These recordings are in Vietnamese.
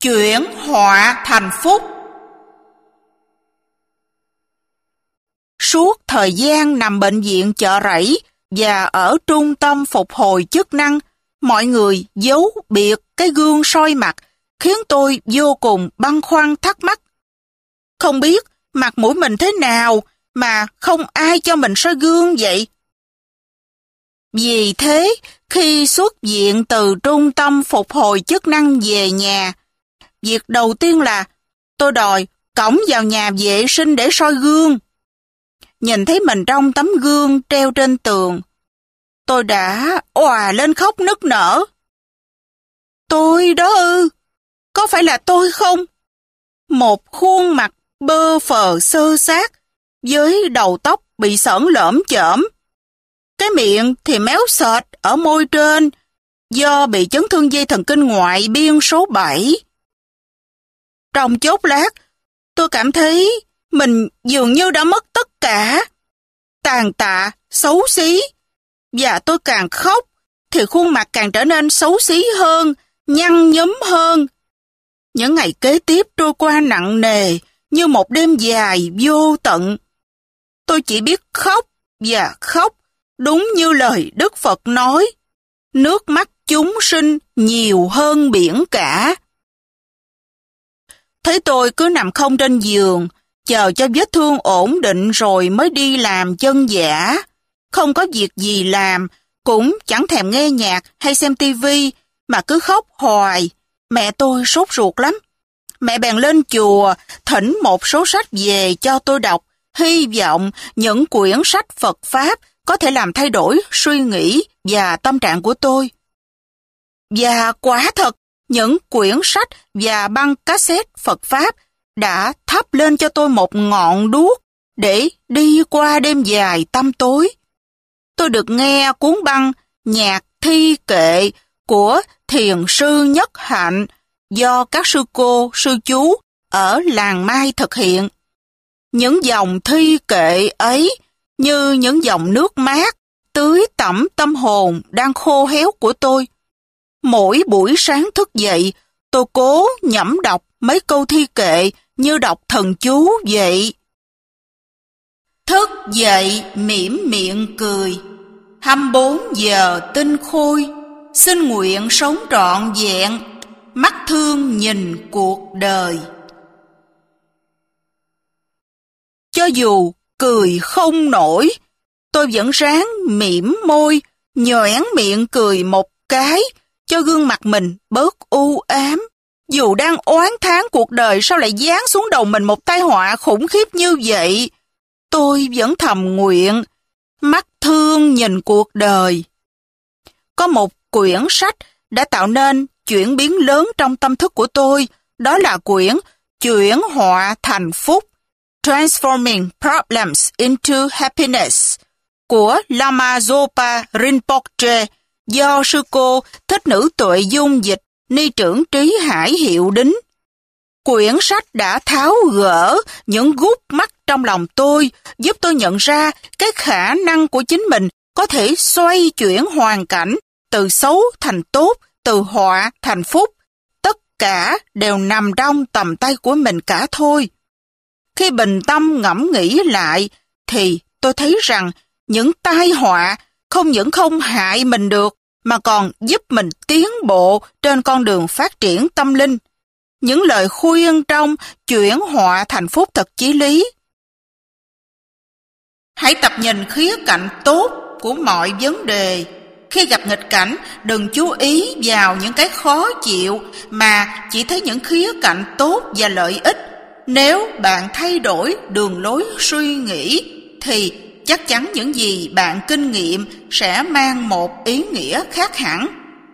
Chuyển họa thành phúc. Suốt thời gian nằm bệnh viện Chợ Rẫy và ở trung tâm phục hồi chức năng, mọi người giấu biệt cái gương soi mặt, khiến tôi vô cùng băn khoăn thắc mắc. Không biết mặt mũi mình thế nào mà không ai cho mình soi gương vậy? Vì thế, khi xuất viện từ trung tâm phục hồi chức năng về nhà, việc đầu tiên là tôi đòi cõng vào nhà vệ sinh để soi gương. Nhìn thấy mình trong tấm gương treo trên tường, tôi đã òa lên khóc nức nở. Tôi đó ư? Có phải là tôi không? Một khuôn mặt bơ phờ xơ xác, với đầu tóc bị xởn lởm chởm. Cái miệng thì méo sệt ở môi trên, do bị chấn thương dây thần kinh ngoại biên số 7. Trong chốc lát, tôi cảm thấy mình dường như đã mất tất cả. Tàn tạ, xấu xí. Và tôi càng khóc, thì khuôn mặt càng trở nên xấu xí hơn, nhăn nhúm hơn. Những ngày kế tiếp trôi qua nặng nề, như một đêm dài vô tận. Tôi chỉ biết khóc và khóc, đúng như lời Đức Phật nói. Nước mắt chúng sinh nhiều hơn biển cả. Thấy tôi cứ nằm không trên giường, chờ cho vết thương ổn định rồi mới đi làm chân giả. Không có việc gì làm, cũng chẳng thèm nghe nhạc hay xem tivi, mà cứ khóc hoài. Mẹ tôi sốt ruột lắm. Mẹ bèn lên chùa, thỉnh một số sách về cho tôi đọc, hy vọng những quyển sách Phật Pháp có thể làm thay đổi suy nghĩ và tâm trạng của tôi. Và quả thật, những quyển sách và băng cassette Phật Pháp đã thắp lên cho tôi một ngọn đuốc để đi qua đêm dài tăm tối. Tôi được nghe cuốn băng Nhạc Thi Kệ của Thiền sư Nhất Hạnh do các sư cô, sư chú ở làng Mai thực hiện. Những dòng thi kệ ấy như những dòng nước mát tưới tẩm tâm hồn đang khô héo của tôi. Mỗi buổi sáng thức dậy, tôi cố nhẩm đọc mấy câu thi kệ như đọc thần chú vậy. Thức dậy mỉm miệng cười, 24 giờ tinh khôi, xin nguyện sống trọn vẹn, mắt thương nhìn cuộc đời. Cho dù cười không nổi, tôi vẫn ráng mỉm môi, nhoẻn miệng cười một cái, cho gương mặt mình bớt u ám. Dù đang oán thán cuộc đời sao lại giáng xuống đầu mình một tai họa khủng khiếp như vậy, tôi vẫn thầm nguyện, mắt thương nhìn cuộc đời. Có một quyển sách đã tạo nên chuyển biến lớn trong tâm thức của tôi, đó là quyển Chuyển họa thành phúc, Transforming Problems into Happiness của Lama Zopa Rinpoche do sư cô Thích Nữ Tuệ Dung dịch, ni trưởng Trí Hải hiệu đính. Quyển sách đã tháo gỡ những gút mắt trong lòng tôi, giúp tôi nhận ra cái khả năng của chính mình có thể xoay chuyển hoàn cảnh từ xấu thành tốt, từ họa thành phúc. Tất cả đều nằm trong tầm tay của mình cả thôi. Khi bình tâm ngẫm nghĩ lại, thì tôi thấy rằng những tai họa không những không hại mình được, mà còn giúp mình tiến bộ trên con đường phát triển tâm linh. Những lời khuyên trong Chuyển họa thành phúc thật chí lý. Hãy tập nhìn khía cạnh tốt của mọi vấn đề. Khi gặp nghịch cảnh, đừng chú ý vào những cái khó chịu, mà chỉ thấy những khía cạnh tốt và lợi ích. Nếu bạn thay đổi đường lối suy nghĩ, thì chắc chắn những gì bạn kinh nghiệm sẽ mang một ý nghĩa khác hẳn.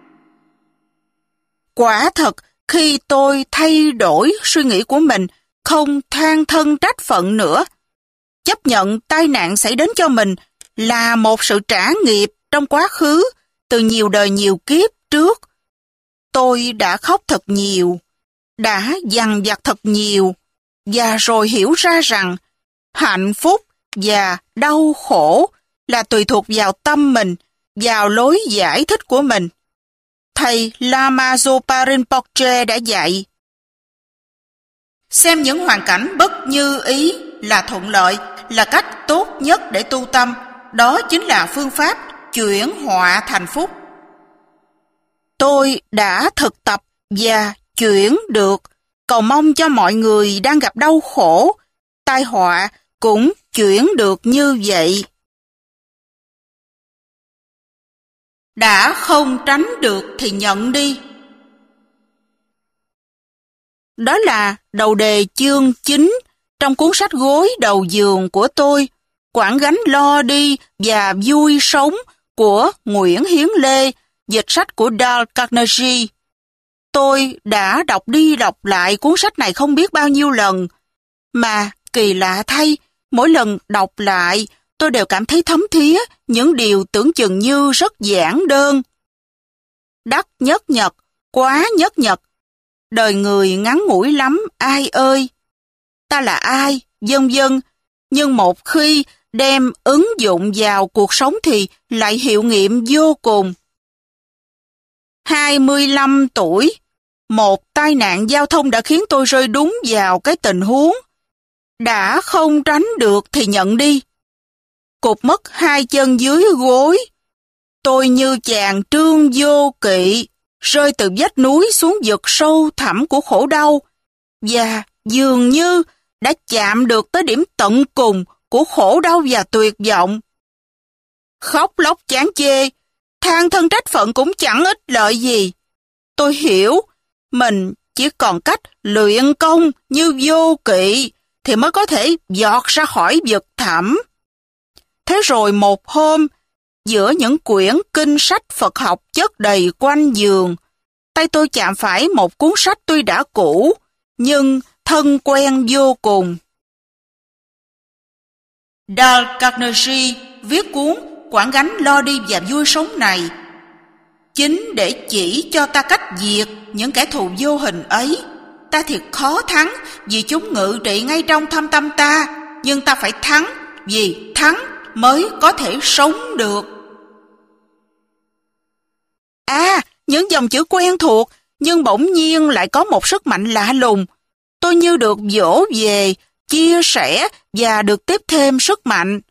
Quả thật, khi tôi thay đổi suy nghĩ của mình, không than thân trách phận nữa, chấp nhận tai nạn xảy đến cho mình là một sự trả nghiệp trong quá khứ từ nhiều đời nhiều kiếp trước. Tôi đã khóc thật nhiều, đã dằn vặt thật nhiều, và rồi hiểu ra rằng hạnh phúc và đau khổ là tùy thuộc vào tâm mình, vào lối giải thích của mình. Thầy Lama Zopa Rinpoche đã dạy, Xem những hoàn cảnh bất như ý là thuận lợi, là cách tốt nhất để tu tâm. Đó chính là phương pháp chuyển họa thành phúc. Tôi đã thực tập và chuyển được, cầu mong cho mọi người đang gặp đau khổ, tai họa cũng chuyển được như vậy. Đã không tránh được thì nhận đi. Đó là đầu đề chương 9 trong cuốn sách Gối đầu giường của tôi, Quẳng gánh lo đi và vui sống của Nguyễn Hiến Lê, dịch sách của Dale Carnegie. Tôi đã đọc đi đọc lại cuốn sách này không biết bao nhiêu lần, mà kỳ lạ thay, mỗi lần đọc lại, tôi đều cảm thấy thấm thía những điều tưởng chừng như rất giản đơn. Đắc nhất nhật, quá nhất nhật, đời người ngắn ngủi lắm, ai ơi. Ta là ai, vân vân, nhưng một khi đem ứng dụng vào cuộc sống thì lại hiệu nghiệm vô cùng. 25 tuổi, một tai nạn giao thông đã khiến tôi rơi đúng vào cái tình huống. Đã không tránh được thì nhận đi. Cụt mất hai chân dưới gối. Tôi như chàng Trương Vô Kỵ, rơi từ vách núi xuống vực sâu thẳm của khổ đau, và dường như đã chạm được tới điểm tận cùng của khổ đau và tuyệt vọng. Khóc lóc chán chê, than thân trách phận cũng chẳng ích lợi gì. Tôi hiểu, mình chỉ còn cách luyện công như Vô Kỵ thì mới có thể giọt ra khỏi vực thẳm. Thế rồi một hôm, giữa những quyển kinh sách Phật học chất đầy quanh giường, tay tôi chạm phải một cuốn sách tuy đã cũ, nhưng thân quen vô cùng. Dale Carnegie viết cuốn Quẳng gánh lo đi và vui sống này chính để chỉ cho ta cách diệt những kẻ thù vô hình ấy. Ta thiệt khó thắng vì chúng ngự trị ngay trong thâm tâm ta, nhưng ta phải thắng, vì thắng mới có thể sống được. Những dòng chữ quen thuộc, nhưng bỗng nhiên lại có một sức mạnh lạ lùng. Tôi như được dỗ về, chia sẻ và được tiếp thêm sức mạnh.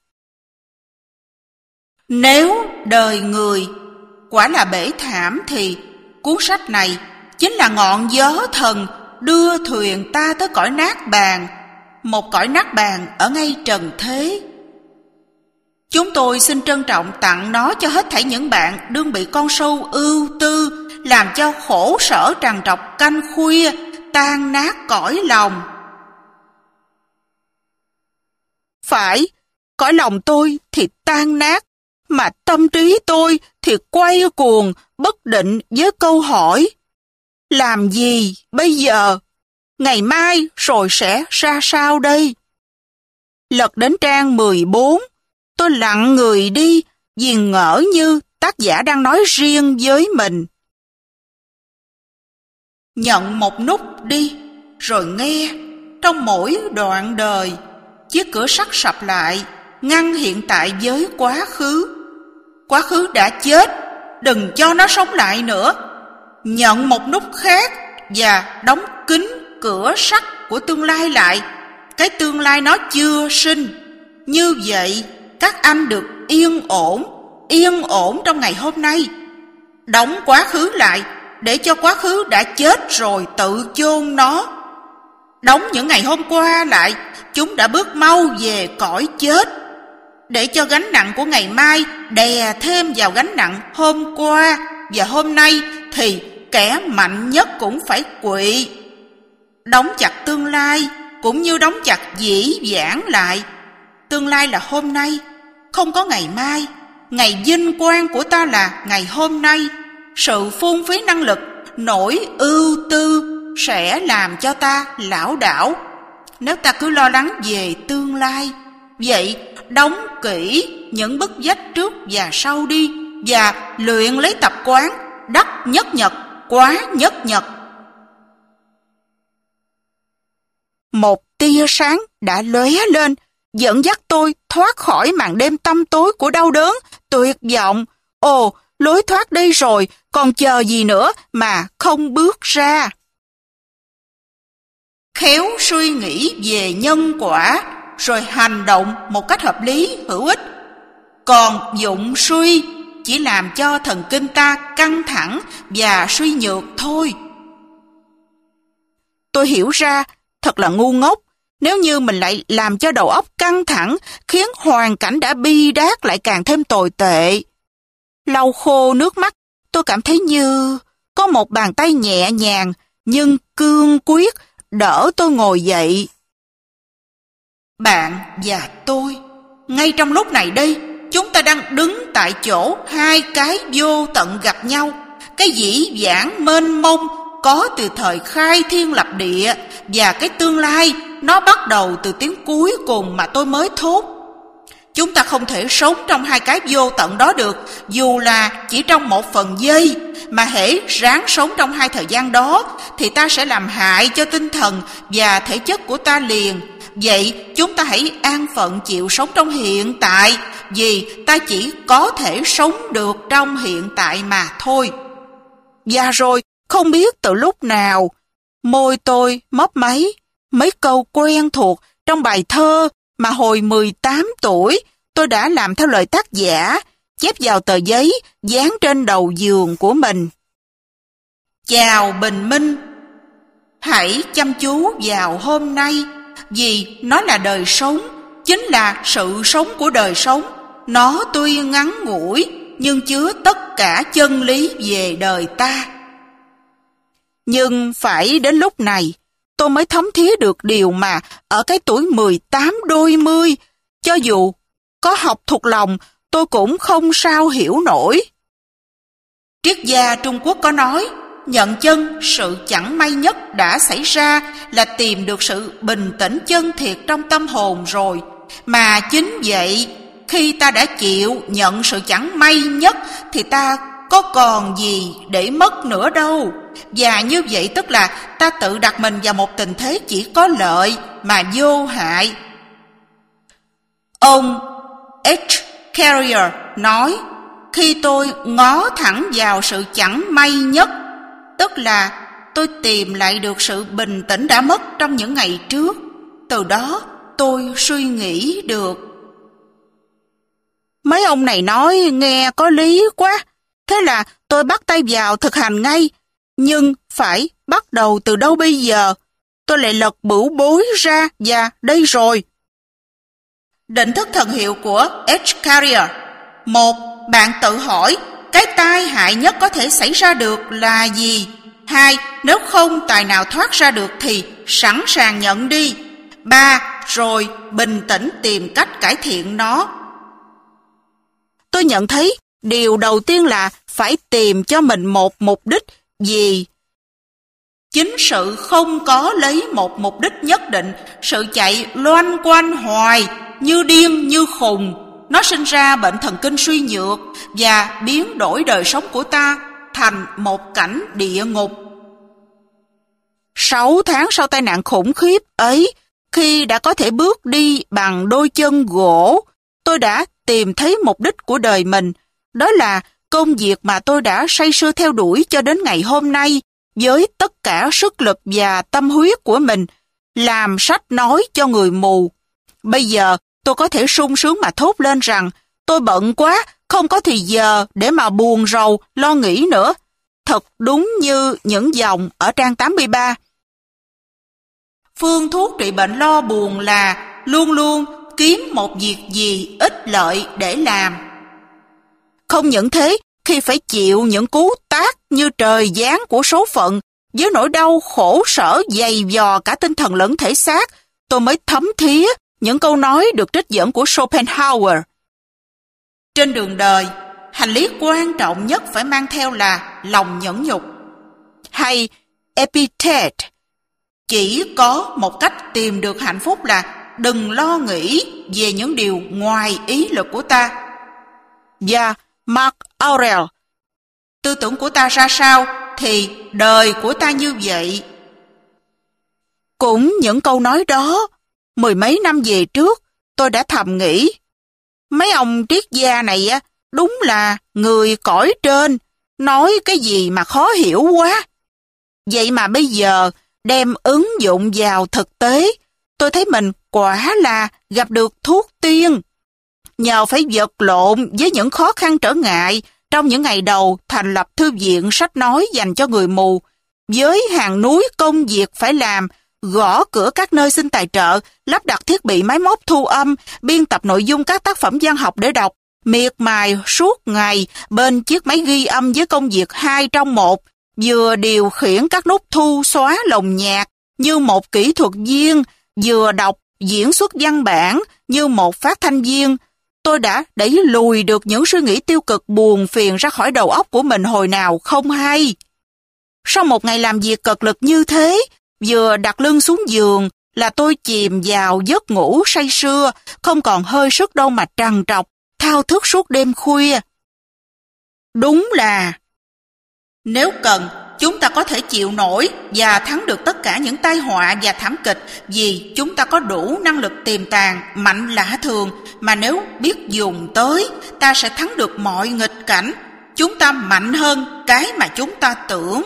Nếu đời người quả là bể thảm thì cuốn sách này chính là ngọn gió thần đưa thuyền ta tới cõi nát bàn, một cõi nát bàn ở ngay trần thế. Chúng tôi xin trân trọng tặng nó cho hết thảy những bạn đương bị con sâu ưu tư làm cho khổ sở trằn trọc canh khuya, tan nát cõi lòng. Phải, cõi lòng tôi thì tan nát, mà tâm trí tôi thì quay cuồng bất định với câu hỏi: làm gì bây giờ? Ngày mai rồi sẽ ra sao đây? Lật đến trang 14, tôi lặng người đi, viền ngỡ như tác giả đang nói riêng với mình. Nhận một nút đi, rồi nghe, trong mỗi đoạn đời, chiếc cửa sắt sập lại, ngăn hiện tại với quá khứ. Quá khứ đã chết, đừng cho nó sống lại nữa. Nhận một nút khác và đóng kín cửa sắt của tương lai lại. Cái tương lai nó chưa sinh. Như vậy, các anh được yên ổn trong ngày hôm nay. Đóng quá khứ lại, để cho quá khứ đã chết rồi tự chôn nó. Đóng những ngày hôm qua lại, chúng đã bước mau về cõi chết. Để cho gánh nặng của ngày mai đè thêm vào gánh nặng hôm qua và hôm nay thì kẻ mạnh nhất cũng phải quỵ. Đóng chặt tương lai cũng như đóng chặt dĩ vãng lại. Tương lai là hôm nay, không có ngày mai. Ngày vinh quang của ta là ngày hôm nay. Sự phung phí năng lực, nỗi ưu tư sẽ làm cho ta lảo đảo nếu ta cứ lo lắng về tương lai. Vậy đóng kỹ những bức vách trước và sau đi, và luyện lấy tập quán đắc nhất nhật, quá nhất nhật. Một tia sáng đã lóe lên, dẫn dắt tôi thoát khỏi màn đêm tăm tối của đau đớn, tuyệt vọng. Ồ, lối thoát đây rồi, còn chờ gì nữa mà không bước ra? khéo suy nghĩ về nhân quả, rồi hành động một cách hợp lý, hữu ích. Còn dụng suy chỉ làm cho thần kinh ta căng thẳng và suy nhược thôi. Tôi hiểu ra, thật là ngu ngốc, nếu như mình lại làm cho đầu óc căng thẳng, khiến hoàn cảnh đã bi đát lại càng thêm tồi tệ. Lau khô nước mắt, tôi cảm thấy như có một bàn tay nhẹ nhàng nhưng cương quyết đỡ tôi ngồi dậy. Bạn và tôi, ngay trong lúc này đây, chúng ta đang đứng tại chỗ hai cái vô tận gặp nhau. Cái dĩ vãng mênh mông có từ thời khai thiên lập địa, và cái tương lai nó bắt đầu từ tiếng cuối cùng mà tôi mới thốt. Chúng ta không thể sống trong hai cái vô tận đó được, dù là chỉ trong một phần giây, mà hễ ráng sống trong hai thời gian đó thì ta sẽ làm hại cho tinh thần và thể chất của ta liền. Vậy chúng ta hãy an phận chịu sống trong hiện tại, vì ta chỉ có thể sống được trong hiện tại mà thôi. Và rồi, không biết từ lúc nào, môi tôi mấp máy mấy câu quen thuộc trong bài thơ mà hồi 18 tuổi tôi đã làm theo lời tác giả, chép vào tờ giấy dán trên đầu giường của mình. Chào bình minh, hãy chăm chú vào hôm nay, vì nó là đời sống, chính là sự sống của đời sống. Nó tuy ngắn ngủi nhưng chứa tất cả chân lý về đời ta. Nhưng phải đến lúc này, tôi mới thấm thía được điều mà ở cái tuổi 18 đôi mươi, cho dù có học thuộc lòng, tôi cũng không sao hiểu nổi. Triết gia Trung Quốc có nói, nhận chân sự chẳng may nhất đã xảy ra là tìm được sự bình tĩnh chân thiệt trong tâm hồn rồi. Mà chính vậy, khi ta đã chịu nhận sự chẳng may nhất thì ta có còn gì để mất nữa đâu. Và như vậy tức là ta tự đặt mình vào một tình thế chỉ có lợi mà vô hại. Ông H. Carrier nói, khi tôi ngó thẳng vào sự chẳng may nhất, tức là tôi tìm lại được sự bình tĩnh đã mất trong những ngày trước. Từ đó tôi suy nghĩ được. Mấy ông này nói nghe có lý quá. Thế là tôi bắt tay vào thực hành ngay. Nhưng phải bắt đầu từ đâu bây giờ? Tôi lại lật bửu bối ra và đây rồi. Định thức thần hiệu của H. Carrier. 1. Bạn tự hỏi cái tai hại nhất có thể xảy ra được là gì? 2. Nếu không tài nào thoát ra được thì sẵn sàng nhận đi. 3. Rồi bình tĩnh tìm cách cải thiện nó. Tôi nhận thấy điều đầu tiên là phải tìm cho mình một mục đích gì. Chính sự không có lấy một mục đích nhất định, sự chạy loanh quanh hoài, như điên như khùng, nó sinh ra bệnh thần kinh suy nhược và biến đổi đời sống của ta thành một cảnh địa ngục. 6 tháng sau tai nạn khủng khiếp ấy, khi đã có thể bước đi bằng đôi chân gỗ, tôi đã tìm thấy mục đích của đời mình. Đó là công việc mà tôi đã say sưa theo đuổi cho đến ngày hôm nay, với tất cả sức lực và tâm huyết của mình, làm sách nói cho người mù. Bây giờ, tôi có thể sung sướng mà thốt lên rằng, tôi bận quá, không có thì giờ để mà buồn rầu, lo nghĩ nữa. Thật đúng như những dòng ở trang 83. Phương thuốc trị bệnh lo buồn là luôn luôn kiếm một việc gì ích lợi để làm. Không những thế, khi phải chịu những cú tát như trời giáng của số phận, với nỗi đau khổ sở dày vò cả tinh thần lẫn thể xác, tôi mới thấm thía những câu nói được trích dẫn của Schopenhauer. Trên đường đời, hành lý quan trọng nhất phải mang theo là lòng nhẫn nhục. Hay Epictet, chỉ có một cách tìm được hạnh phúc là đừng lo nghĩ về những điều ngoài ý lực của ta. Và Mark Aurel, tư tưởng của ta ra sao thì đời của ta như vậy. Cũng những câu nói đó, 10 mấy năm về trước, tôi đã thầm nghĩ, mấy ông triết gia này đúng là người cõi trên, nói cái gì mà khó hiểu quá. Vậy mà bây giờ, đem ứng dụng vào thực tế, tôi thấy mình quả là gặp được thuốc tiên. Nhờ phải vật lộn với những khó khăn trở ngại trong những ngày đầu thành lập thư viện sách nói dành cho người mù, với hàng núi công việc phải làm, gõ cửa các nơi xin tài trợ, lắp đặt thiết bị máy móc thu âm, biên tập nội dung các tác phẩm văn học để đọc, miệt mài suốt ngày bên chiếc máy ghi âm với công việc 2 trong 1, vừa điều khiển các nút thu xóa lồng nhạc như một kỹ thuật viên, vừa đọc diễn xuất văn bản như một phát thanh viên. Tôi đã đẩy lùi được những suy nghĩ tiêu cực buồn phiền ra khỏi đầu óc của mình hồi nào không hay. Sau một ngày làm việc cật lực như thế, vừa đặt lưng xuống giường là tôi chìm vào giấc ngủ say sưa, không còn hơi sức đâu mà trằn trọc, thao thức suốt đêm khuya. Đúng là nếu cần, chúng ta có thể chịu nổi và thắng được tất cả những tai họa và thảm kịch vì chúng ta có đủ năng lực tiềm tàng mạnh lạ thường mà nếu biết dùng tới, ta sẽ thắng được mọi nghịch cảnh. Chúng ta mạnh hơn cái mà chúng ta tưởng.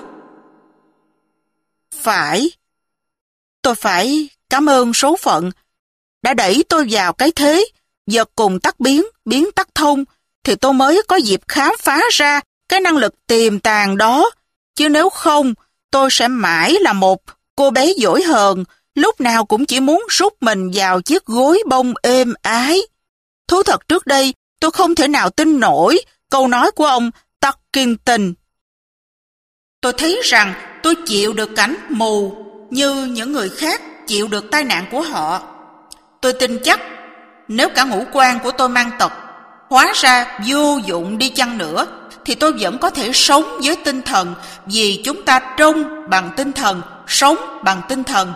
Phải. Tôi phải cảm ơn số phận đã đẩy tôi vào cái thế vật cùng tắc biến, biến tắc thông, thì tôi mới có dịp khám phá ra cái năng lực tiềm tàng đó. Chứ nếu không, tôi sẽ mãi là một cô bé dỗi hờn, lúc nào cũng chỉ muốn rút mình vào chiếc gối bông êm ái. Thú thật trước đây, tôi không thể nào tin nổi câu nói của ông Tarkington. Tôi thấy rằng tôi chịu được cảnh mù như những người khác chịu được tai nạn của họ. Tôi tin chắc nếu cả ngũ quan của tôi mang tật, hóa ra vô dụng đi chăng nữa, thì tôi vẫn có thể sống với tinh thần, vì chúng ta trông bằng tinh thần, sống bằng tinh thần.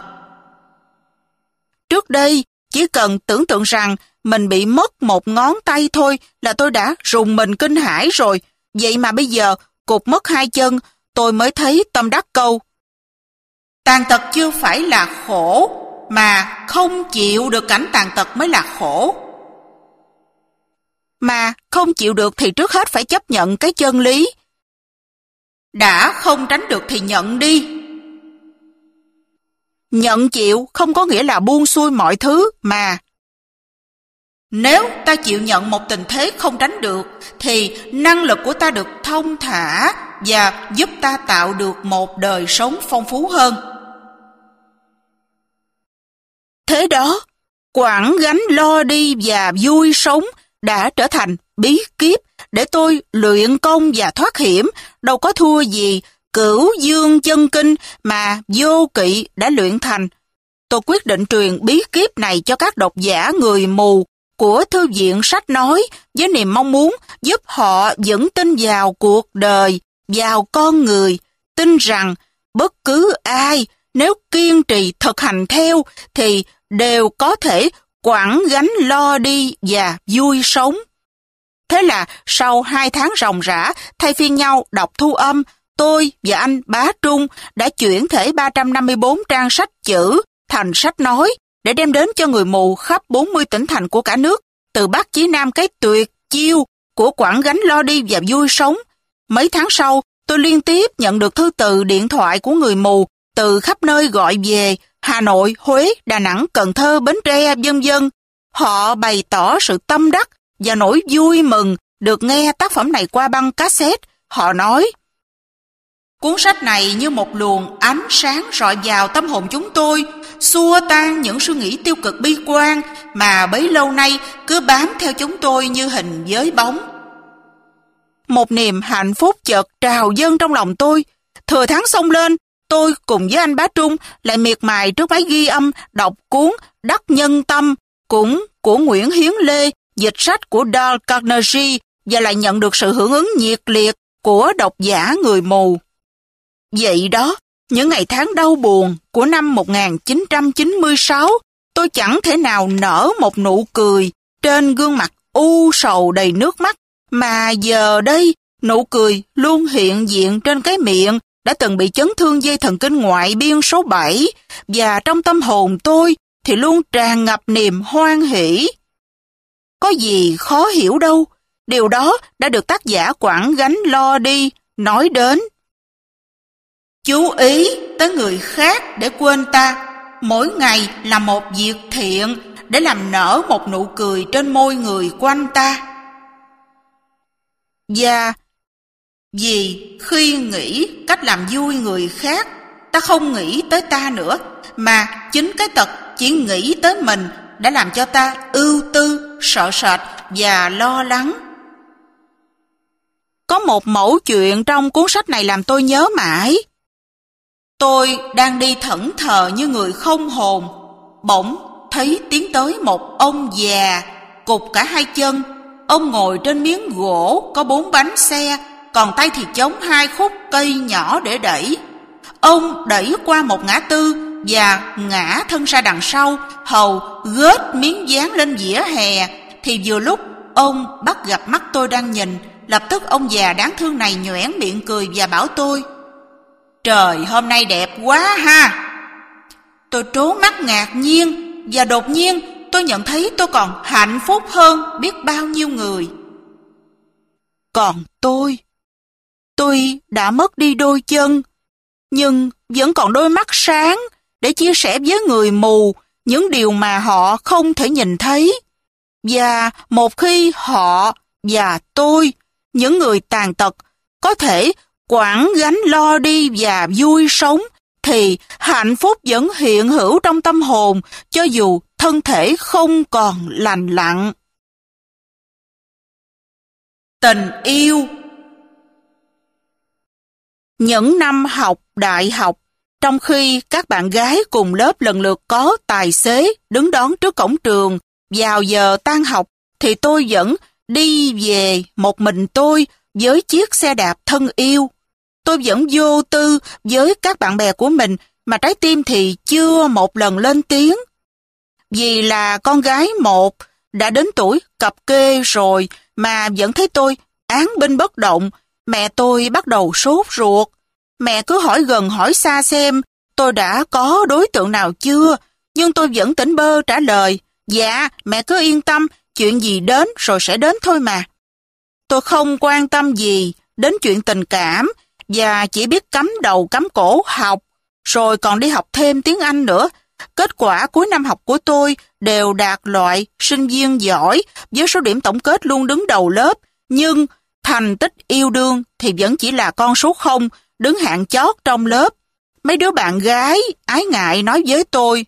Trước đây, chỉ cần tưởng tượng rằng mình bị mất một ngón tay thôi là tôi đã rùng mình kinh hãi rồi. Vậy mà bây giờ, cụt mất 2 chân, tôi mới thấy tâm đắc câu: tàn tật chưa phải là khổ, mà không chịu được cảnh tàn tật mới là khổ. Mà không chịu được thì trước hết phải chấp nhận cái chân lý. Đã không tránh được thì nhận đi. Nhận chịu không có nghĩa là buông xuôi mọi thứ mà. Nếu ta chịu nhận một tình thế không tránh được, thì năng lực của ta được thông thả và giúp ta tạo được một đời sống phong phú hơn. Thế đó, quẳng gánh lo đi và vui sống đã trở thành bí kíp để tôi luyện công và thoát hiểm, đâu có thua gì Cửu Dương Chân Kinh mà Vô Kỵ đã luyện thành. Tôi quyết định truyền bí kíp này cho các độc giả người mù của Thư viện Sách Nói với niềm mong muốn giúp họ vững tin vào cuộc đời, vào con người, tin rằng bất cứ ai nếu kiên trì thực hành theo thì đều có thể quẳng gánh lo đi và vui sống. Thế là sau 2 tháng ròng rã thay phiên nhau đọc thu âm, tôi và anh Bá Trung đã chuyển thể 354 trang sách chữ thành sách nói để đem đến cho người mù khắp 40 tỉnh thành của cả nước, từ Bắc chí Nam cái tuyệt chiêu của quẳng gánh lo đi và vui sống. Mấy tháng sau, tôi liên tiếp nhận được thư từ điện thoại của người mù từ khắp nơi gọi về Hà Nội, Huế, Đà Nẵng, Cần Thơ, Bến Tre, vân vân. Họ bày tỏ sự tâm đắc và nỗi vui mừng được nghe tác phẩm này qua băng cassette. Họ nói: cuốn sách này như một luồng ánh sáng rọi vào tâm hồn chúng tôi, xua tan những suy nghĩ tiêu cực bi quan mà bấy lâu nay cứ bám theo chúng tôi như hình với bóng. Một niềm hạnh phúc chợt trào dâng trong lòng tôi. Thừa tháng xông lên, tôi cùng với anh Bá Trung lại miệt mài trước máy ghi âm đọc cuốn Đắc Nhân Tâm, cũng của Nguyễn Hiến Lê, dịch sách của Dale Carnegie, và lại nhận được sự hưởng ứng nhiệt liệt của độc giả người mù. Vậy đó, những ngày tháng đau buồn của năm 1996, tôi chẳng thể nào nở một nụ cười trên gương mặt u sầu đầy nước mắt, mà giờ đây nụ cười luôn hiện diện trên cái miệng đã từng bị chấn thương dây thần kinh ngoại biên số 7, và trong tâm hồn tôi thì luôn tràn ngập niềm hoan hỷ. Có gì khó hiểu đâu, điều đó đã được tác giả quẳng gánh lo đi nói đến. Chú ý, tới người khác để quên ta. Mỗi ngày là một việc thiện để làm nở một nụ cười trên môi người quanh ta. Và vì khi nghĩ cách làm vui người khác, ta không nghĩ tới ta nữa, mà chính cái tật chỉ nghĩ tới mình đã làm cho ta ưu tư, sợ sệt và lo lắng. Có một mẩu chuyện trong cuốn sách này làm tôi nhớ mãi. Tôi đang đi thẫn thờ như người không hồn, bỗng thấy tiến tới một ông già, cụt cả hai chân. Ông ngồi trên miếng gỗ có 4 bánh xe, còn tay thì chống 2 khúc cây nhỏ để đẩy. Ông đẩy qua một ngã tư và ngã thân ra đằng sau, hầu gớt miếng dán lên vỉa hè. Thì vừa lúc ông bắt gặp mắt tôi đang nhìn, lập tức ông già đáng thương này nhoẻn miệng cười và bảo tôi: "Trời, hôm nay đẹp quá ha!" Tôi trố mắt ngạc nhiên, và đột nhiên tôi nhận thấy tôi còn hạnh phúc hơn biết bao nhiêu người. Còn tôi tuy đã mất đi đôi chân, nhưng vẫn còn đôi mắt sáng để chia sẻ với người mù những điều mà họ không thể nhìn thấy. Và một khi họ và tôi, những người tàn tật, có thể quẳng gánh lo đi và vui sống, thì hạnh phúc vẫn hiện hữu trong tâm hồn, cho dù thân thể không còn lành lặn. Tình yêu. Những năm học đại học, trong khi các bạn gái cùng lớp lần lượt có tài xế đứng đón trước cổng trường vào giờ tan học, thì tôi vẫn đi về một mình tôi với chiếc xe đạp thân yêu. Tôi vẫn vô tư với các bạn bè của mình, mà trái tim thì chưa một lần lên tiếng. Vì là con gái một, đã đến tuổi cập kê rồi mà vẫn thấy tôi án binh bất động, mẹ tôi bắt đầu sốt ruột. Mẹ cứ hỏi gần hỏi xa xem tôi đã có đối tượng nào chưa, nhưng tôi vẫn tỉnh bơ trả lời: "Dạ, mẹ cứ yên tâm, chuyện gì đến rồi sẽ đến thôi mà." Tôi không quan tâm gì đến chuyện tình cảm, và chỉ biết cắm đầu cắm cổ học, rồi còn đi học thêm tiếng Anh nữa. Kết quả cuối năm học của tôi đều đạt loại sinh viên giỏi với số điểm tổng kết luôn đứng đầu lớp, nhưng thành tích yêu đương thì vẫn chỉ là con số 0, đứng hạng chót trong lớp. Mấy đứa bạn gái ái ngại nói với tôi: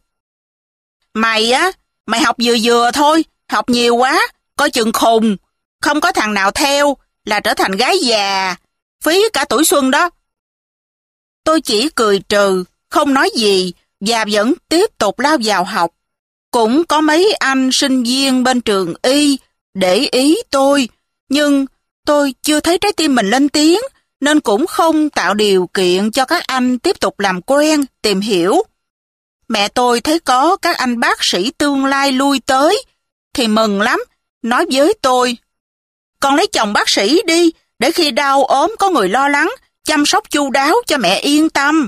Mày học vừa vừa thôi, học nhiều quá, coi chừng khùng, không có thằng nào theo là trở thành gái già, phí cả tuổi xuân đó." Tôi chỉ cười trừ, không nói gì, và vẫn tiếp tục lao vào học. Cũng có mấy anh sinh viên bên trường y để ý tôi, nhưng tôi chưa thấy trái tim mình lên tiếng, nên cũng không tạo điều kiện cho các anh tiếp tục làm quen, tìm hiểu. Mẹ tôi thấy có các anh bác sĩ tương lai lui tới, thì mừng lắm, nói với tôi: "Con lấy chồng bác sĩ đi, để khi đau ốm có người lo lắng, chăm sóc chu đáo cho mẹ yên tâm."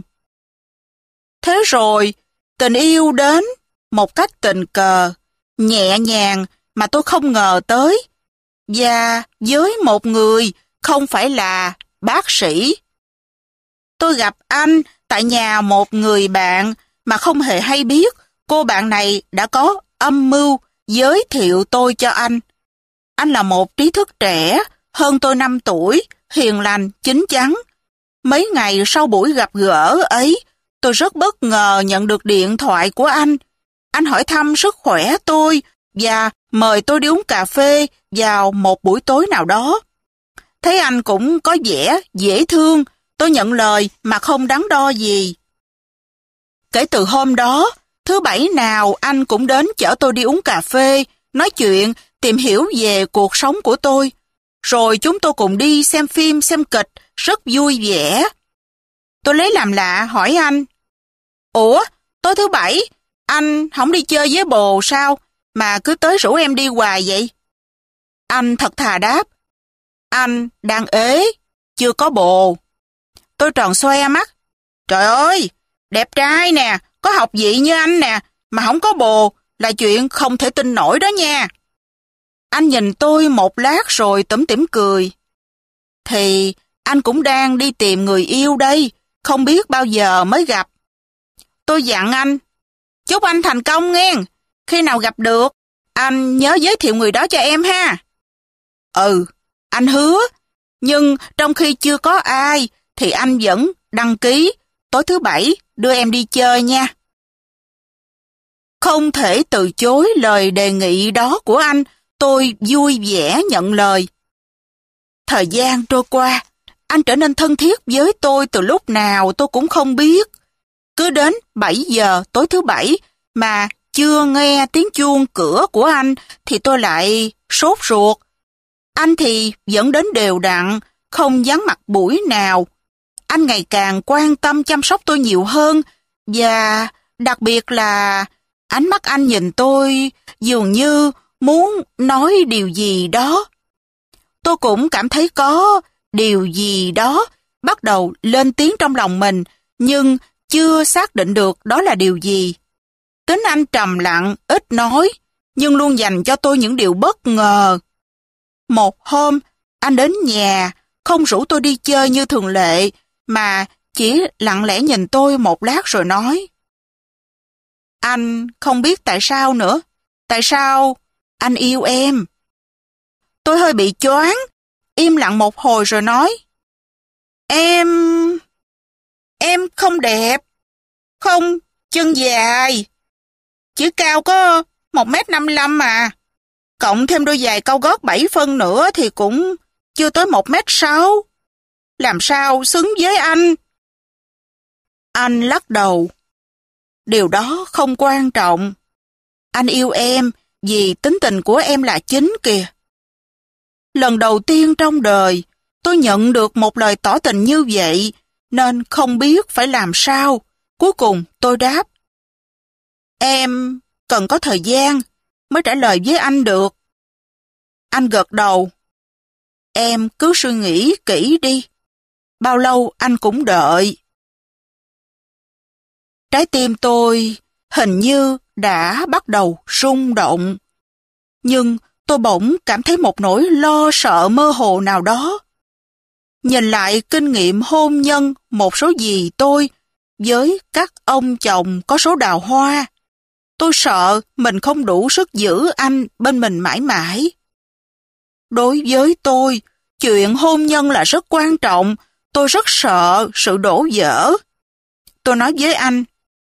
Thế rồi, tình yêu đến một cách tình cờ, nhẹ nhàng mà tôi không ngờ tới, và với một người không phải là bác sĩ. Tôi gặp anh tại nhà một người bạn mà không hề hay biết cô bạn này đã có âm mưu giới thiệu tôi cho anh. Anh là một trí thức trẻ, hơn tôi 5 tuổi, hiền lành, chín chắn. Mấy ngày sau buổi gặp gỡ ấy, tôi rất bất ngờ nhận được điện thoại của anh. Anh hỏi thăm sức khỏe tôi và mời tôi đi uống cà phê vào một buổi tối nào đó. Thấy anh cũng có vẻ dễ thương, tôi nhận lời mà không đắn đo gì. Kể từ hôm đó, thứ Bảy nào anh cũng đến chở tôi đi uống cà phê, nói chuyện, tìm hiểu về cuộc sống của tôi. Rồi chúng tôi cùng đi xem phim, xem kịch, rất vui vẻ. Tôi lấy làm lạ hỏi anh: "Ủa, tối thứ Bảy, anh không đi chơi với bồ sao, mà cứ tới rủ em đi hoài vậy?" Anh thật thà đáp: "Anh đang ế, chưa có bồ." Tôi tròn xoe mắt: "Trời ơi, đẹp trai nè, có học vị như anh nè, mà không có bồ là chuyện không thể tin nổi đó nha." Anh nhìn tôi một lát rồi tủm tỉm cười: "Thì anh cũng đang đi tìm người yêu đây, không biết bao giờ mới gặp." Tôi dặn anh, chúc anh thành công nghe. Khi nào gặp được, anh nhớ giới thiệu người đó cho em ha. Ừ, anh hứa. Nhưng trong khi chưa có ai, thì anh vẫn đăng ký tối thứ Bảy đưa em đi chơi nha. Không thể từ chối lời đề nghị đó của anh, tôi vui vẻ nhận lời. Thời gian trôi qua, anh trở nên thân thiết với tôi từ lúc nào tôi cũng không biết. Cứ đến 7 giờ tối thứ Bảy mà chưa nghe tiếng chuông cửa của anh thì tôi lại sốt ruột. Anh thì vẫn đến đều đặn, không vắng mặt buổi nào. Anh ngày càng quan tâm chăm sóc tôi nhiều hơn và đặc biệt là ánh mắt anh nhìn tôi dường như muốn nói điều gì đó. Tôi cũng cảm thấy có điều gì đó bắt đầu lên tiếng trong lòng mình, nhưng chưa xác định được đó là điều gì. Tính anh trầm lặng, ít nói, nhưng luôn dành cho tôi những điều bất ngờ. Một hôm, anh đến nhà, không rủ tôi đi chơi như thường lệ, mà chỉ lặng lẽ nhìn tôi một lát rồi nói. Anh không biết tại sao nữa. Tại sao anh yêu em? Tôi hơi bị choáng, im lặng một hồi rồi nói. Em không đẹp, không chân dài, chỉ cao có 1m55 mà. Cộng thêm đôi giày cao gót 7 phân nữa thì cũng chưa tới 1m6. Làm sao xứng với anh? Anh lắc đầu. Điều đó không quan trọng. Anh yêu em vì tính tình của em là chính kìa. Lần đầu tiên trong đời, tôi nhận được một lời tỏ tình như vậy, nên không biết phải làm sao. Cuối cùng tôi đáp. Em cần có thời gian mới trả lời với anh được. Anh gật đầu. Em cứ suy nghĩ kỹ đi. Bao lâu anh cũng đợi. Trái tim tôi hình như đã bắt đầu rung động. Nhưng tôi bỗng cảm thấy một nỗi lo sợ mơ hồ nào đó. Nhìn lại kinh nghiệm hôn nhân một số dì tôi với các ông chồng có số đào hoa, tôi sợ mình không đủ sức giữ anh bên mình mãi mãi. Đối với tôi, chuyện hôn nhân là rất quan trọng. Tôi rất sợ sự đổ vỡ. Tôi nói với anh,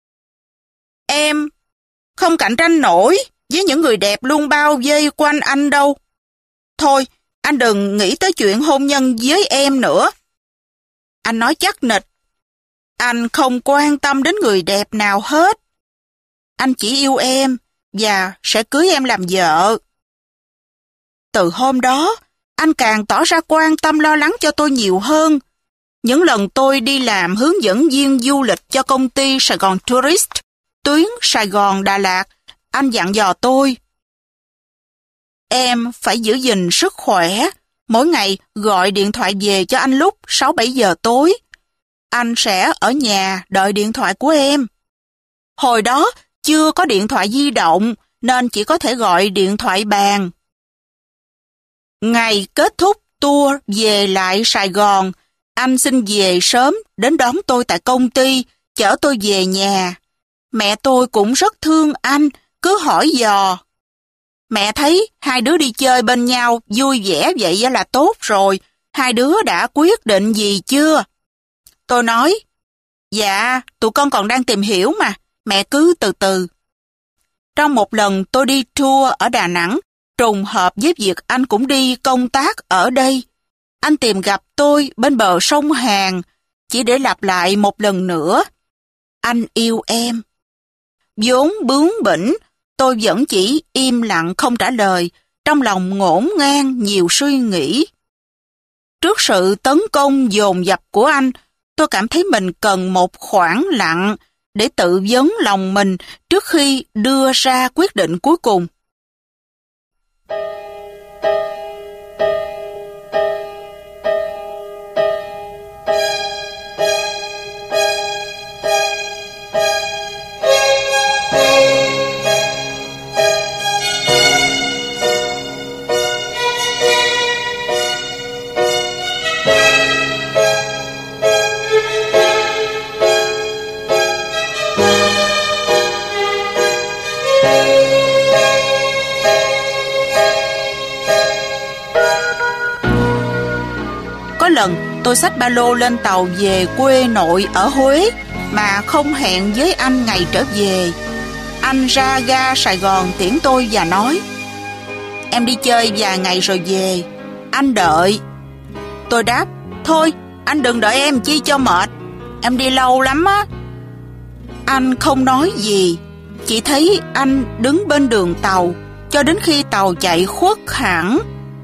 em không cạnh tranh nổi với những người đẹp luôn bao vây quanh anh đâu. Thôi, anh đừng nghĩ tới chuyện hôn nhân với em nữa. Anh nói chắc nịch. Anh không quan tâm đến người đẹp nào hết. Anh chỉ yêu em và sẽ cưới em làm vợ. Từ hôm đó, anh càng tỏ ra quan tâm lo lắng cho tôi nhiều hơn. Những lần tôi đi làm hướng dẫn viên du lịch cho công ty Sài Gòn Tourist, tuyến Sài Gòn Đà Lạt, anh dặn dò tôi. Em phải giữ gìn sức khỏe, mỗi ngày gọi điện thoại về cho anh lúc 6-7 giờ tối. Anh sẽ ở nhà đợi điện thoại của em. Hồi đó chưa có điện thoại di động nên chỉ có thể gọi điện thoại bàn. Ngày kết thúc tour về lại Sài Gòn, anh xin về sớm đến đón tôi tại công ty, chở tôi về nhà. Mẹ tôi cũng rất thương anh, cứ hỏi dò. Mẹ thấy hai đứa đi chơi bên nhau vui vẻ vậy là tốt rồi. Hai đứa đã quyết định gì chưa? Tôi nói, dạ, tụi con còn đang tìm hiểu mà, mẹ cứ từ từ. Trong một lần tôi đi tour ở Đà Nẵng, trùng hợp với việc anh cũng đi công tác ở đây. Anh tìm gặp tôi bên bờ sông Hàn, chỉ để lặp lại một lần nữa. Anh yêu em. Vốn bướng bỉnh, tôi vẫn chỉ im lặng không trả lời, trong lòng ngổn ngang nhiều suy nghĩ. Trước sự tấn công dồn dập của anh, tôi cảm thấy mình cần một khoảng lặng để tự vấn lòng mình trước khi đưa ra quyết định cuối cùng. tôi xách ba lô lên tàu về quê nội ở Huế mà không hẹn với anh ngày trở về. Anh ra ga Sài Gòn tiễn tôi và nói: "Em đi chơi vài ngày rồi về, anh đợi." Tôi đáp: "Thôi, anh đừng đợi em chi cho mệt, em đi lâu lắm á." Anh không nói gì, chỉ thấy anh đứng bên đường tàu cho đến khi tàu chạy khuất hẳn.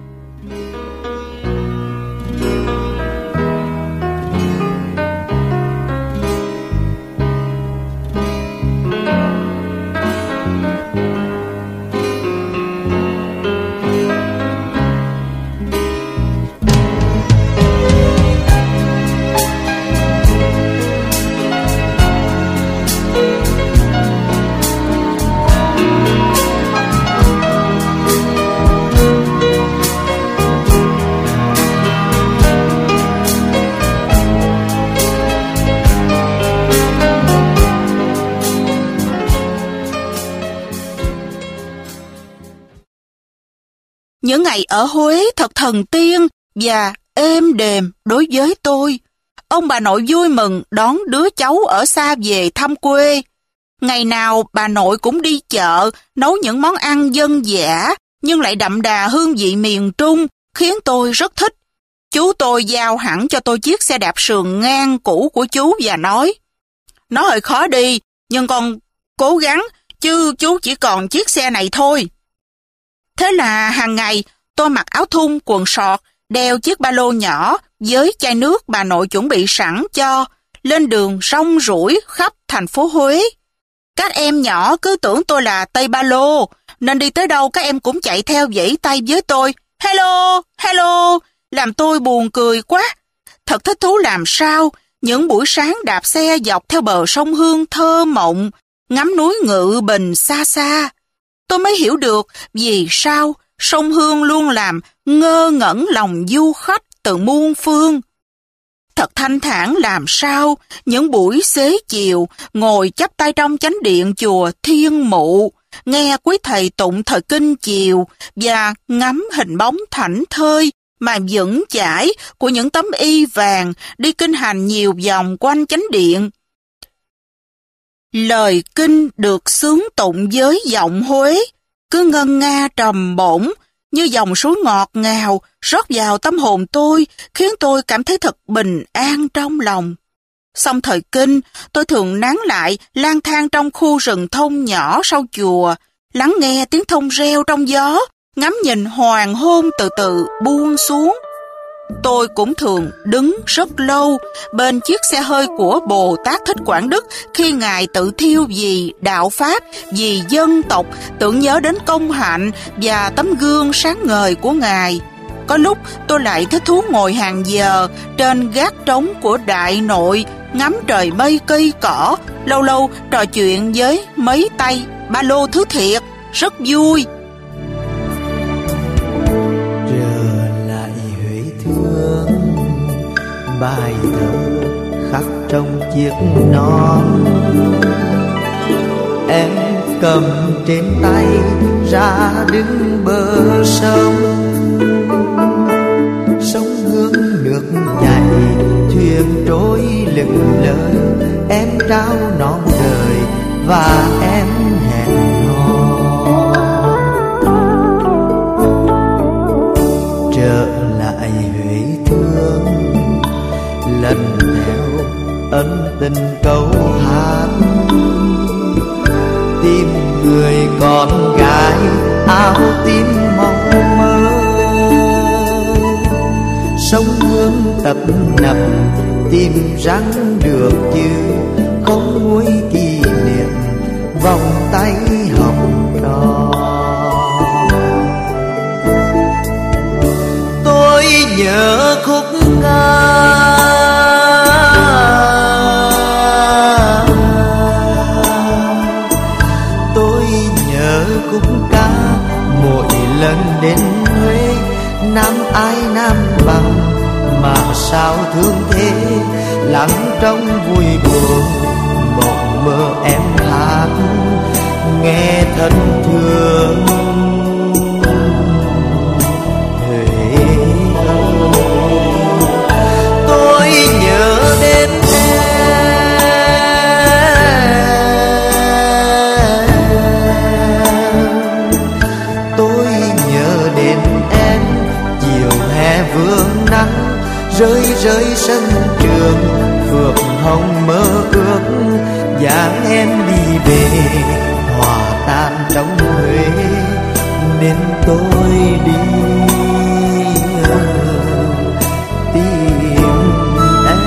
Những ngày ở Huế thật thần tiên và êm đềm đối với tôi. Ông bà nội vui mừng đón đứa cháu ở xa về thăm quê. Ngày nào bà nội cũng đi chợ nấu những món ăn dân dã nhưng lại đậm đà hương vị miền Trung, khiến tôi rất thích. Chú tôi giao hẳn cho tôi chiếc xe đạp sườn ngang cũ của chú và nói: "Nó hơi khó đi, nhưng con cố gắng, chứ chú chỉ còn chiếc xe này thôi." Thế là hàng ngày tôi mặc áo thun, quần sọt, đeo chiếc ba lô nhỏ với chai nước bà nội chuẩn bị sẵn cho, lên đường rong ruổi khắp thành phố Huế. Các em nhỏ cứ tưởng tôi là Tây Ba Lô, nên đi tới đâu các em cũng chạy theo vẫy tay với tôi: "Hello, hello", làm tôi buồn cười quá. Thật thích thú làm sao, những buổi sáng đạp xe dọc theo bờ sông Hương thơ mộng, ngắm núi Ngự Bình xa xa. Tôi mới hiểu được vì sao sông Hương luôn làm ngơ ngẩn lòng du khách từ muôn phương. Thật thanh thản làm sao những buổi xế chiều ngồi chắp tay trong chánh điện chùa Thiên Mụ, nghe quý thầy tụng thời kinh chiều và ngắm hình bóng thảnh thơi mà vững chãi của những tấm y vàng đi kinh hành nhiều vòng quanh chánh điện. Lời kinh được xướng tụng với giọng Huế, cứ ngân nga trầm bổng, như dòng suối ngọt ngào rót vào tâm hồn tôi, khiến tôi cảm thấy thật bình an trong lòng. Xong thời kinh, tôi thường nán lại lang thang trong khu rừng thông nhỏ sau chùa, lắng nghe tiếng thông reo trong gió, ngắm nhìn hoàng hôn từ từ buông xuống. Tôi cũng thường đứng rất lâu bên chiếc xe hơi của Bồ Tát Thích Quảng Đức khi Ngài tự thiêu vì đạo Pháp, vì dân tộc, tưởng nhớ đến công hạnh và tấm gương sáng ngời của Ngài. Có lúc tôi lại thích thú ngồi hàng giờ trên gác trống của Đại Nội, ngắm trời mây cây cỏ, lâu lâu trò chuyện với mấy tay ba lô thứ thiệt, rất vui. Bài thơ khắc trong chiếc nón em cầm trên tay ra đứng bờ sông. Sông Hương nước chảy, thuyền trôi lững lờ, em trao non đời và em hẹn hò. Trở lại Huế thương, lần theo ân tình câu hát, tìm người con gái áo tím mong mơ. Sông Hương tấp nập tìm răng được chứ không nguôi kỷ niệm vòng tay hồng tròn. Tôi nhớ khúc ca mỗi lần đến Huế, nam ai nam bằng mà sao thương thế, lắng trong vui buồn mộng mơ em hát nghe thân thương. Huế ơi, nước, dáng em đi về hòa tan trong Huế, nên tôi đi tìm em.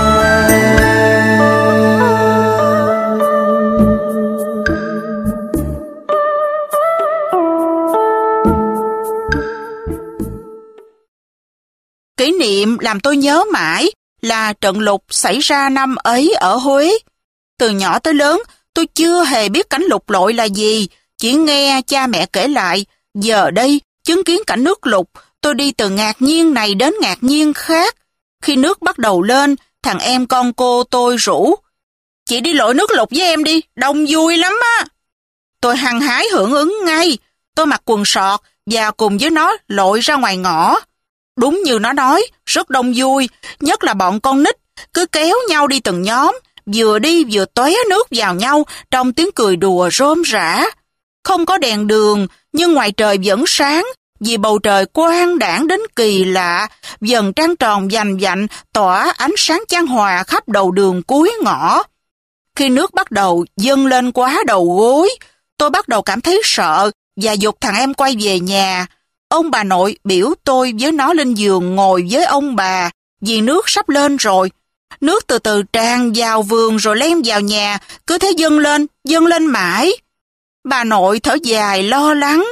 Kỷ niệm làm tôi nhớ mãi là trận lụt xảy ra năm ấy ở Huế. Từ nhỏ tới lớn, tôi chưa hề biết cảnh lụt lội là gì, chỉ nghe cha mẹ kể lại. Giờ đây, chứng kiến cảnh nước lụt, tôi đi từ ngạc nhiên này đến ngạc nhiên khác. Khi nước bắt đầu lên, thằng em con cô tôi rủ: "Chị đi lội nước lụt với em đi, đông vui lắm á." Tôi hăng hái hưởng ứng ngay. Tôi mặc quần sọt và cùng với nó lội ra ngoài ngõ. Đúng như nó nói, rất đông vui, nhất là bọn con nít, cứ kéo nhau đi từng nhóm, vừa đi vừa tóe nước vào nhau trong tiếng cười đùa rôm rả. Không có đèn đường, nhưng ngoài trời vẫn sáng, vì bầu trời quang đãng đến kỳ lạ, dần trăng tròn vành vạnh tỏa ánh sáng chan hòa khắp đầu đường cuối ngõ. Khi nước bắt đầu dâng lên quá đầu gối, tôi bắt đầu cảm thấy sợ và giục thằng em quay về nhà. Ông bà nội biểu tôi với nó lên giường ngồi với ông bà, vì nước sắp lên rồi. Nước từ từ tràn vào vườn rồi len vào nhà, cứ thế dâng lên mãi. Bà nội thở dài lo lắng: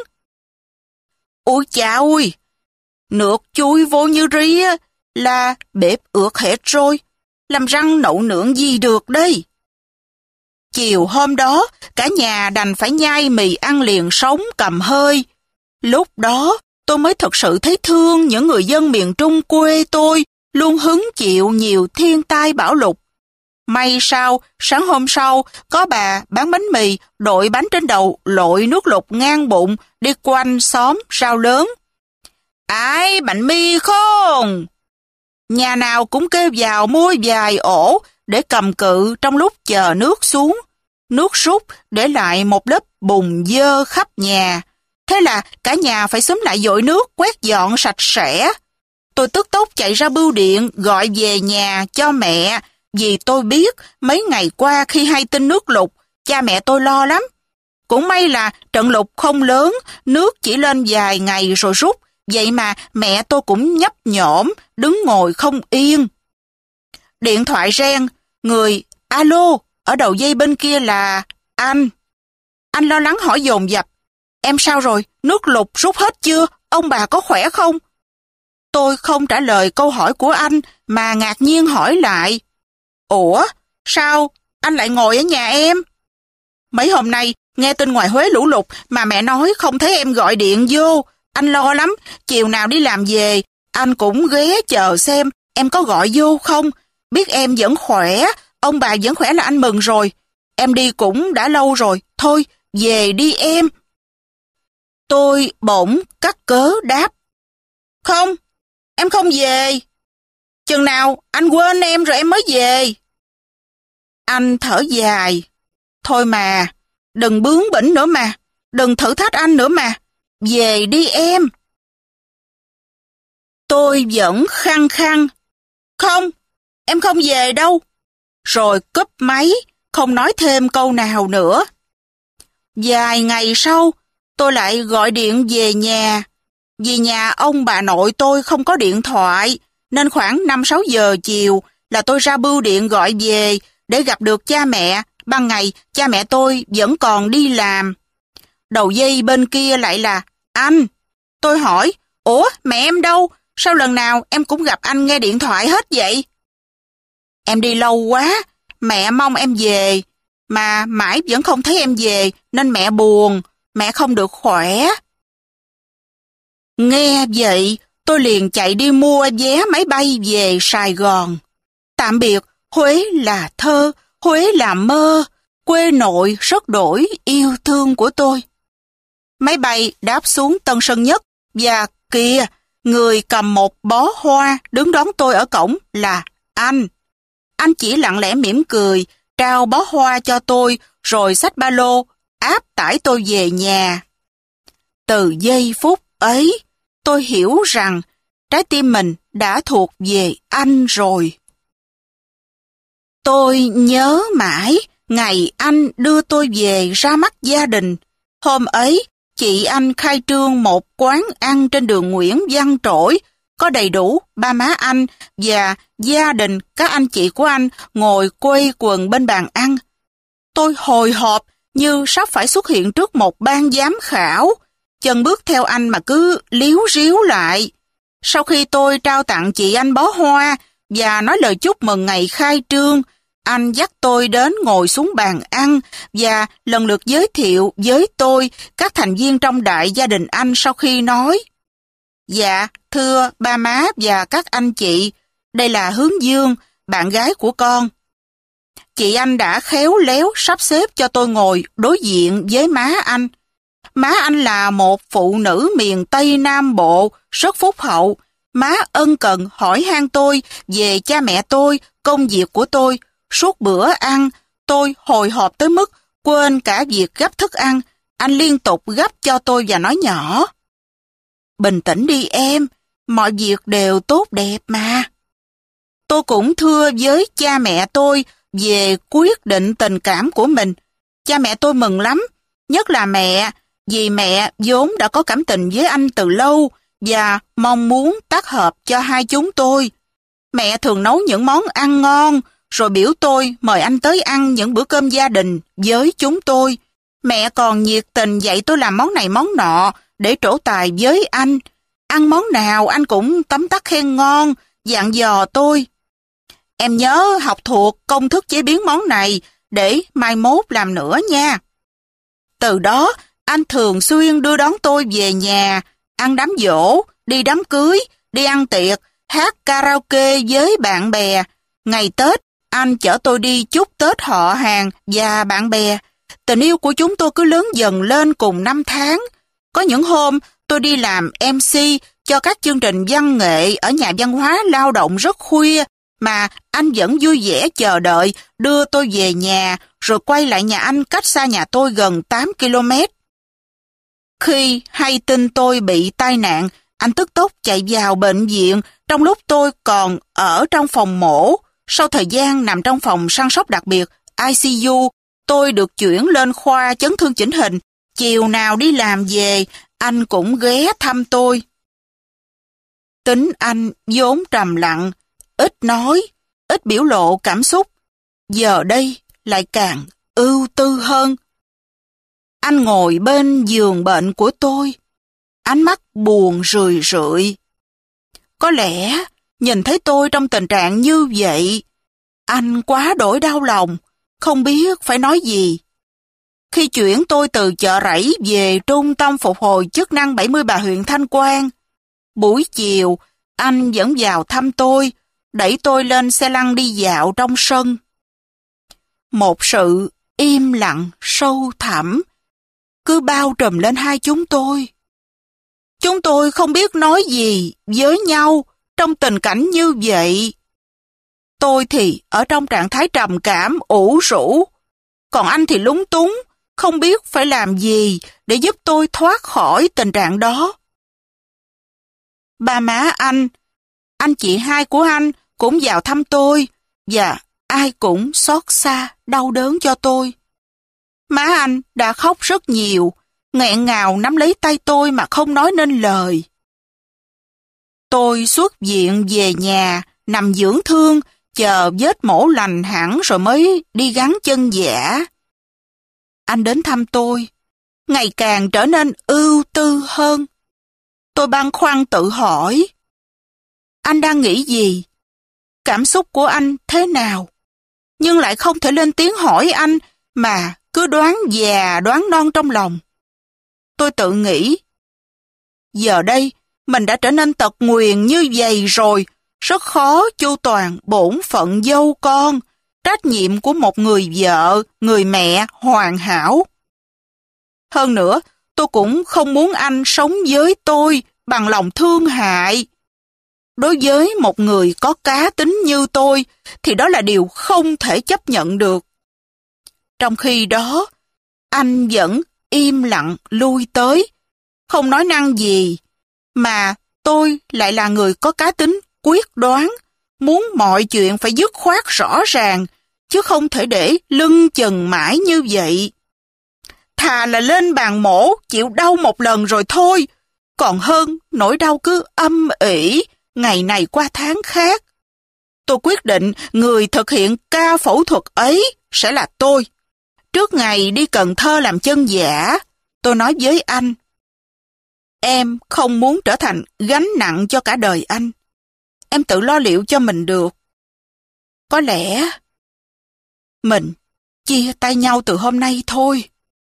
"Ôi cha ơi, nước chui vô như ri là bếp ướt hết rồi, làm răng nấu nướng gì được đây." Chiều hôm đó, cả nhà đành phải nhai mì ăn liền sống cầm hơi. Lúc đó, tôi mới thật sự thấy thương những người dân miền Trung quê tôi luôn hứng chịu nhiều thiên tai bão lụt. May sao, sáng hôm sau, có bà bán bánh mì, đội bánh trên đầu, lội nước lụt ngang bụng, đi quanh xóm rao lớn: "Ai bánh mì không?" Nhà nào cũng kêu vào mua vài ổ để cầm cự trong lúc chờ nước xuống. Nước rút để lại một lớp bùn dơ khắp nhà. Thế là cả nhà phải xúm lại dội nước quét dọn sạch sẽ. Tôi tức tốc chạy ra bưu điện gọi về nhà cho mẹ, vì tôi biết mấy ngày qua khi hay tin nước lụt, cha mẹ tôi lo lắm. Cũng may là trận lụt không lớn, nước chỉ lên vài ngày rồi rút, vậy mà mẹ tôi cũng nhấp nhổm, đứng ngồi không yên. Điện thoại reng, người alo, ở đầu dây bên kia là anh. Anh lo lắng hỏi dồn dập: "Em sao rồi? Nước lụt rút hết chưa? Ông bà có khỏe không?" Tôi không trả lời câu hỏi của anh mà ngạc nhiên hỏi lại: "Ủa, sao anh lại ngồi ở nhà em? Mấy hôm nay nghe tin ngoài Huế lũ lụt mà mẹ nói không thấy em gọi điện vô. Anh lo lắm, chiều nào đi làm về, anh cũng ghé chờ xem em có gọi vô không. Biết em vẫn khỏe, ông bà vẫn khỏe là anh mừng rồi. Em đi cũng đã lâu rồi, thôi về đi em." Tôi bỗng cắt cớ đáp: "Không, em không về. Chừng nào anh quên em rồi em mới về." Anh thở dài: "Thôi mà, đừng bướng bỉnh nữa mà, đừng thử thách anh nữa mà, về đi em." Tôi vẫn khăng khăng: "Không, em không về đâu." Rồi cúp máy, không nói thêm câu nào nữa. Vài ngày sau, tôi lại gọi điện về nhà. Vì nhà ông bà nội tôi không có điện thoại, nên khoảng 5-6 giờ chiều là tôi ra bưu điện gọi về để gặp được cha mẹ. Ban ngày, cha mẹ tôi vẫn còn đi làm. Đầu dây bên kia lại là anh. Tôi hỏi: "Ủa, mẹ em đâu? Sao lần nào em cũng gặp anh nghe điện thoại hết vậy?" "Em đi lâu quá, mẹ mong em về, mà mãi vẫn không thấy em về nên mẹ buồn, mẹ không được khỏe." Nghe vậy, tôi liền chạy đi mua vé máy bay về Sài Gòn. Tạm biệt, Huế là thơ, Huế là mơ, quê nội rất đổi yêu thương của tôi. Máy bay đáp xuống Tân Sơn Nhất, và kìa, người cầm một bó hoa đứng đón tôi ở cổng là anh. Anh chỉ lặng lẽ mỉm cười, trao bó hoa cho tôi, rồi xách ba lô, áp tải tôi về nhà. Từ giây phút ấy, tôi hiểu rằng trái tim mình đã thuộc về anh rồi. Tôi nhớ mãi ngày anh đưa tôi về ra mắt gia đình. Hôm ấy, chị anh khai trương một quán ăn trên đường Nguyễn Văn Trỗi, có đầy đủ ba má anh và gia đình các anh chị của anh ngồi quây quần bên bàn ăn. Tôi hồi hộp như sắp phải xuất hiện trước một ban giám khảo, chân bước theo anh mà cứ líu ríu lại. Sau khi tôi trao tặng chị anh bó hoa và nói lời chúc mừng ngày khai trương, anh dắt tôi đến ngồi xuống bàn ăn và lần lượt giới thiệu với tôi các thành viên trong đại gia đình anh sau khi nói: Dạ, thưa ba má và các anh chị, đây là Hướng Dương, bạn gái của con. Chị anh đã khéo léo sắp xếp cho tôi ngồi đối diện với má anh. Má anh là một phụ nữ miền Tây Nam Bộ, rất phúc hậu. Má ân cần hỏi han tôi về cha mẹ tôi, công việc của tôi. Suốt bữa ăn, tôi hồi hộp tới mức quên cả việc gắp thức ăn. Anh liên tục gắp cho tôi và nói nhỏ: Bình tĩnh đi em, mọi việc đều tốt đẹp mà. Tôi cũng thưa với cha mẹ tôi về quyết định tình cảm của mình. Cha mẹ tôi mừng lắm, nhất là mẹ, vì mẹ vốn đã có cảm tình với anh từ lâu và mong muốn tác hợp cho hai chúng tôi. Mẹ thường nấu những món ăn ngon, rồi biểu tôi mời anh tới ăn những bữa cơm gia đình với chúng tôi. Mẹ còn nhiệt tình dạy tôi làm món này món nọ để trổ tài với anh. Ăn món nào anh cũng tấm tắc khen ngon, dặn dò tôi: Em nhớ học thuộc công thức chế biến món này để mai mốt làm nữa nha. Từ đó, anh thường xuyên đưa đón tôi về nhà, ăn đám giỗ, đi đám cưới, đi ăn tiệc, hát karaoke với bạn bè. Ngày Tết, anh chở tôi đi chúc Tết họ hàng và bạn bè. Tình yêu của chúng tôi cứ lớn dần lên cùng năm tháng. Có những hôm, tôi đi làm MC cho các chương trình văn nghệ ở nhà văn hóa lao động rất khuya, mà anh vẫn vui vẻ chờ đợi đưa tôi về nhà, rồi quay lại nhà anh cách xa nhà tôi gần 8 km. Khi hay tin tôi bị tai nạn, anh tức tốc chạy vào bệnh viện trong lúc tôi còn ở trong phòng mổ. Sau thời gian nằm trong phòng săn sóc đặc biệt ICU, tôi được chuyển lên khoa chấn thương chỉnh hình. Chiều nào đi làm về, anh cũng ghé thăm tôi. Tính anh vốn trầm lặng, ít nói, ít biểu lộ cảm xúc, giờ đây lại càng ưu tư hơn. Anh ngồi bên giường bệnh của tôi, ánh mắt buồn rười rượi. Có lẽ nhìn thấy tôi trong tình trạng như vậy, anh quá đổi đau lòng, không biết phải nói gì. Khi chuyển tôi từ Chợ Rẫy về Trung tâm Phục hồi Chức năng 70 Bà huyện Thanh Quan, buổi chiều anh vẫn vào thăm tôi, đẩy tôi lên xe lăn đi dạo trong sân. Một sự im lặng sâu thẳm cứ bao trùm lên hai chúng tôi. Chúng tôi không biết nói gì với nhau trong tình cảnh như vậy. Tôi thì ở trong trạng thái trầm cảm ủ rũ, còn anh thì lúng túng, không biết phải làm gì để giúp tôi thoát khỏi tình trạng đó. Ba má anh chị hai của anh cũng vào thăm tôi, và ai cũng xót xa, đau đớn cho tôi. Má anh đã khóc rất nhiều, nghẹn ngào nắm lấy tay tôi mà không nói nên lời. Tôi xuất viện về nhà, nằm dưỡng thương, chờ vết mổ lành hẳn rồi mới đi gắn chân giả. Anh đến thăm tôi, ngày càng trở nên ưu tư hơn. Tôi băn khoăn tự hỏi, anh đang nghĩ gì? Cảm xúc của anh thế nào? Nhưng lại không thể lên tiếng hỏi anh, mà cứ đoán già đoán non trong lòng. Tôi tự nghĩ, giờ đây mình đã trở nên tật nguyền như vậy rồi, rất khó chu toàn bổn phận dâu con, trách nhiệm của một người vợ, người mẹ hoàn hảo. Hơn nữa, tôi cũng không muốn anh sống với tôi bằng lòng thương hại. Đối với một người có cá tính như tôi, thì đó là điều không thể chấp nhận được. Trong khi đó, anh vẫn im lặng lui tới, không nói năng gì, mà tôi lại là người có cá tính quyết đoán, muốn mọi chuyện phải dứt khoát rõ ràng, chứ không thể để lưng chừng mãi như vậy. Thà là lên bàn mổ chịu đau một lần rồi thôi, còn hơn nỗi đau cứ âm ỉ ngày này qua tháng khác. Tôi quyết định người thực hiện ca phẫu thuật ấy sẽ là tôi. Trước ngày đi Cần Thơ làm chân giả, tôi nói với anh, em không muốn trở thành gánh nặng cho cả đời anh. Em tự lo liệu cho mình được. Có lẽ mình chia tay nhau từ hôm nay thôi.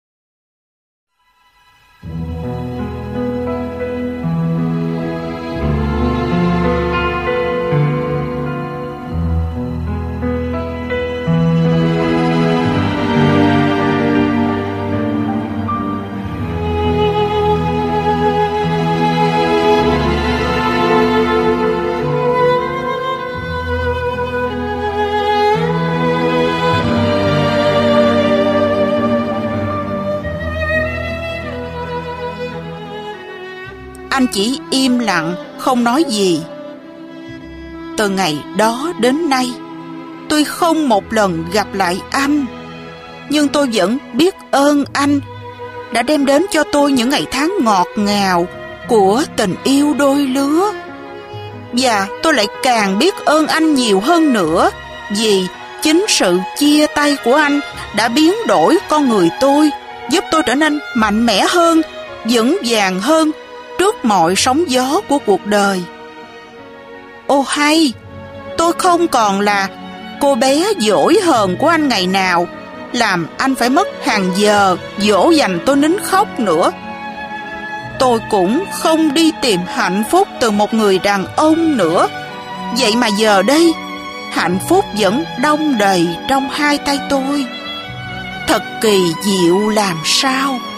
Anh chỉ im lặng, không nói gì. Từ ngày đó đến nay, tôi không một lần gặp lại anh, nhưng tôi vẫn biết ơn anh đã đem đến cho tôi những ngày tháng ngọt ngào của tình yêu đôi lứa. Và tôi lại càng biết ơn anh nhiều hơn nữa, vì chính sự chia tay của anh đã biến đổi con người tôi, giúp tôi trở nên mạnh mẽ hơn, vững vàng hơn trước mọi sóng gió của cuộc đời. Ô hay, tôi không còn là cô bé dỗi hờn của anh ngày nào, làm anh phải mất hàng giờ dỗ dành tôi nín khóc nữa. Tôi cũng không đi tìm hạnh phúc từ một người đàn ông nữa. Vậy mà giờ đây, hạnh phúc vẫn đong đầy trong hai tay tôi. Thật kỳ diệu làm sao.